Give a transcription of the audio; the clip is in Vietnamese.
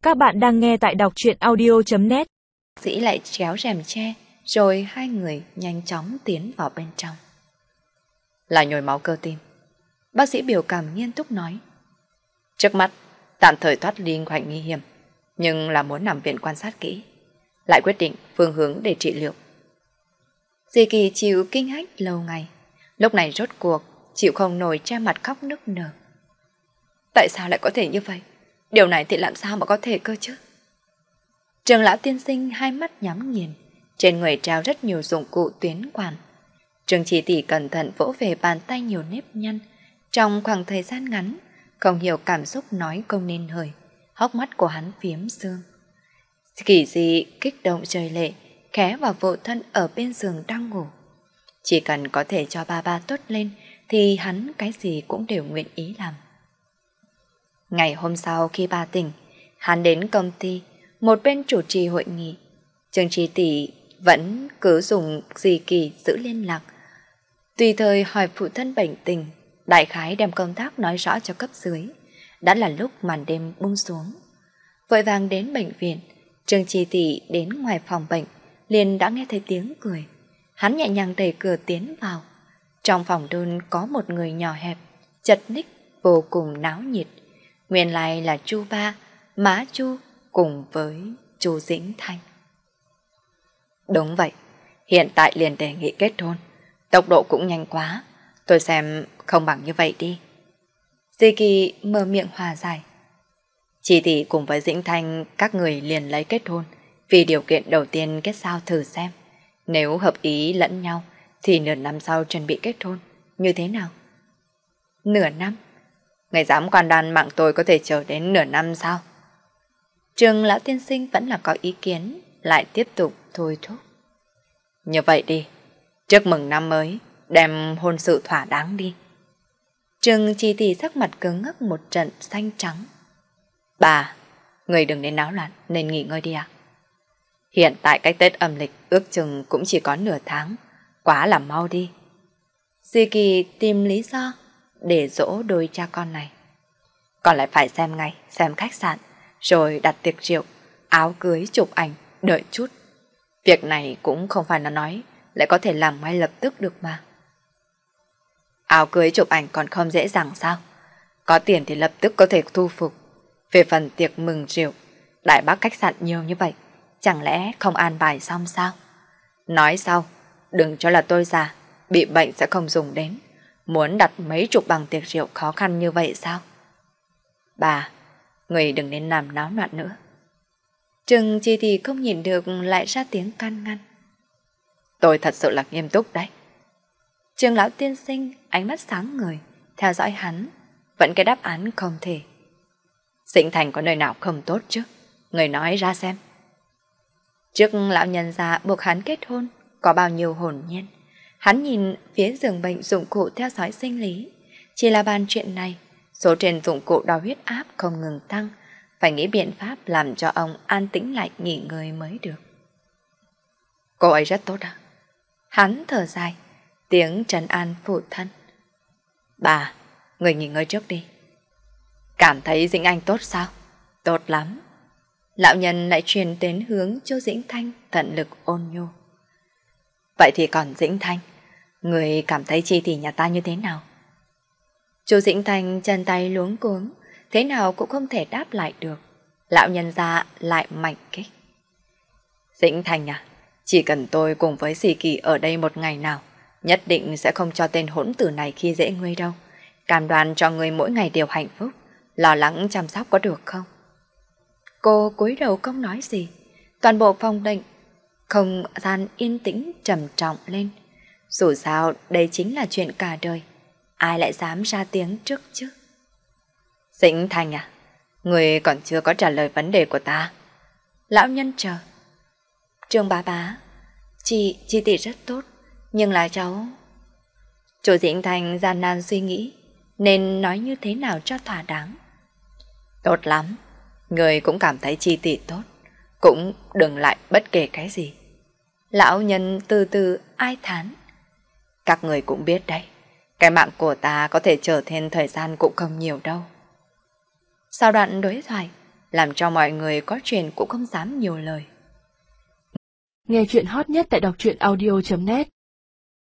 Các bạn đang nghe tại đọc truyện audio.net. Dĩ lại kéo rèm che, rồi hai người nhanh chóng tiến vào bên trong. Là nhồi máu cơ tim. Bác sĩ biểu cảm nghiêm túc nói. Trước mắt, tạm thời thoát ly khoảnh nguy hiểm, nhưng là muốn nằm viện quan sát kỹ, lại quyết định phương hướng để trị liệu. Di Kỳ chịu kinh hách lâu ngày, lúc này rốt cuộc chịu không nổi, che mặt khóc nức nở. Tại sao lại có thể như vậy? Điều này thì làm sao mà có thể cơ chứ? Trường lão tiên sinh hai mắt nhắm nghiền, trên người treo rất nhiều dụng cụ tuyến quản. Trường Chỉ Tỷ cẩn thận vỗ về bàn tay nhiều nếp nhăn. Trong khoảng thời gian ngắn, không hiểu cảm xúc nói không nên lời, hốc mắt của hắn phiếm sương. Kỳ Dị kích động rơi lệ, khẽ vào phụ thân ở bên giường đang ngủ. Chỉ cần có thể cho ba tốt lên thì hắn cái gì cũng đều nguyện ý làm. Ngày hôm sau khi ba tỉnh, hắn đến công ty, một bên chủ trì hội nghị. Trường Chỉ Tỷ vẫn cứ dùng Di Kỳ giữ liên lạc, tùy thời hỏi phụ thân bệnh tình, đại khái đem công tác nói rõ cho cấp dưới. Đã là lúc màn đêm buông xuống. Vội vàng đến bệnh viện, Trường Chỉ Tỷ đến ngoài phòng bệnh, liền đã nghe thấy tiếng cười. Hắn nhẹ nhàng đẩy cửa tiến vào. Trong phòng đơn có một người nhỏ hẹp, chật ních, vô cùng náo nhiệt. Nguyên lai là Chu Ba, má Chu cùng với Chu Dĩnh Thanh. Đúng vậy, hiện tại liền đề nghị kết hôn. Tốc độ cũng nhanh quá, tôi xem không bằng như vậy đi. Di Kỳ mở miệng hòa giải. Chỉ Tỷ cùng với Dĩnh Thanh các người liền lấy kết hôn, vì điều kiện đầu tiên kết giao thử xem. Nếu hợp ý lẫn nhau thì nửa năm sau chuẩn bị kết hôn, như thế nào? Nửa năm? Người dám quan đoan mạng tôi có thể chờ đến nửa năm sao? Trường lão tiên sinh vẫn là có ý kiến, lại tiếp tục thôi thúc. Như vậy đi, trước mừng năm mới, đem hôn sự thỏa đáng đi. Trường Chỉ Tỷ sắc mặt cứng ngắc một trận xanh trắng. Bà, người đừng nên náo loạn, nên nghỉ ngơi đi ạ. Hiện tại cách Tết âm lịch ước chừng cũng chỉ có nửa tháng, quá là mau đi. Di Kỳ tìm lý do để dỗ đôi cha con này. Còn lại phải xem ngày, xem khách sạn, rồi đặt tiệc rượu, áo cưới, chụp ảnh, đợi chút. Việc này cũng không phải là nói lại có thể làm ngay lập tức được mà. Áo cưới chụp ảnh còn không dễ dàng sao? Có tiền thì lập tức có thể thu phục. Về phần tiệc mừng rượu, Đại Bắc khách sạn nhiều như vậy, chẳng lẽ không an bài xong sao? Nói sau, đừng cho là tôi già, bị bệnh sẽ không dùng đến. Muốn đặt mấy chục bằng tiệc rượu khó khăn như vậy sao? Bà, người đừng nên làm náo loạn nữa. Trường Chỉ Tỷ không nhìn được lại ra tiếng can ngăn. Tôi thật sự là nghiêm túc đấy. Trường lão tiên sinh ánh mắt sáng ngời, theo dõi hắn, vẫn cái đáp án không thể. Dĩnh Thành có nơi nào không tốt chứ? Người nói ra xem. Trước lão nhân già buộc hắn kết hôn, có bao nhiêu hồn nhiên. Hắn nhìn phía giường bệnh dụng cụ theo dõi sinh lý. Chỉ là bàn chuyện này, số trên dụng cụ đo huyết áp không ngừng tăng, phải nghĩ biện pháp làm cho ông an tĩnh lại nghỉ ngơi mới được. Cô ấy rất tốt à? Hắn thở dài, tiếng trấn an phụ thân. Bà, người nghỉ ngơi trước đi. Cảm thấy Dĩnh Anh tốt sao? Tốt lắm. Lão nhân lại truyền đến hướng Chu Dĩnh Thanh tận lực ôn nhu. Vậy thì còn Dĩnh Thanh, người cảm thấy Chi Tỷ nhà ta như thế nào? Chu Dĩnh Thanh chân tay luống cuống, thế nào cũng không thể đáp lại được. Lão nhân ra lại mạnh kích. Dĩnh Thanh à, chỉ cần tôi cùng với Di Kỳ ở đây một ngày nào, nhất định sẽ không cho tên hỗn tử này khi dễ ngươi đâu. Cam đoan cho ngươi mỗi ngày đều hạnh phúc, lo lắng chăm sóc có được không? Cô cúi đầu không nói gì. Toàn bộ phòng bệnh không gian yên tĩnh trầm trọng lên. Dù sao đây chính là chuyện cả đời, ai lại dám ra tiếng trước chứ? Dĩnh Thanh à, người còn chưa có trả lời vấn đề của ta. Lão nhân chờ. Trương bá, chị Tỷ rất tốt, nhưng là cháu... Chủ Dĩnh Thanh gian nan suy nghĩ nên nói như thế nào cho thỏa đáng. Tốt lắm, người cũng cảm thấy Chi Tỷ tốt, cũng đừng lại bất kể cái gì. Lão nhân từ từ ai thán. Các người cũng biết đấy, cái mạng của ta có thể chờ thêm thời gian cũng không nhiều đâu. Sau đoạn đối thoại, làm cho mọi người có chuyện cũng không dám nhiều lời. Nghe chuyện hot nhất tại đọc truyện audio.net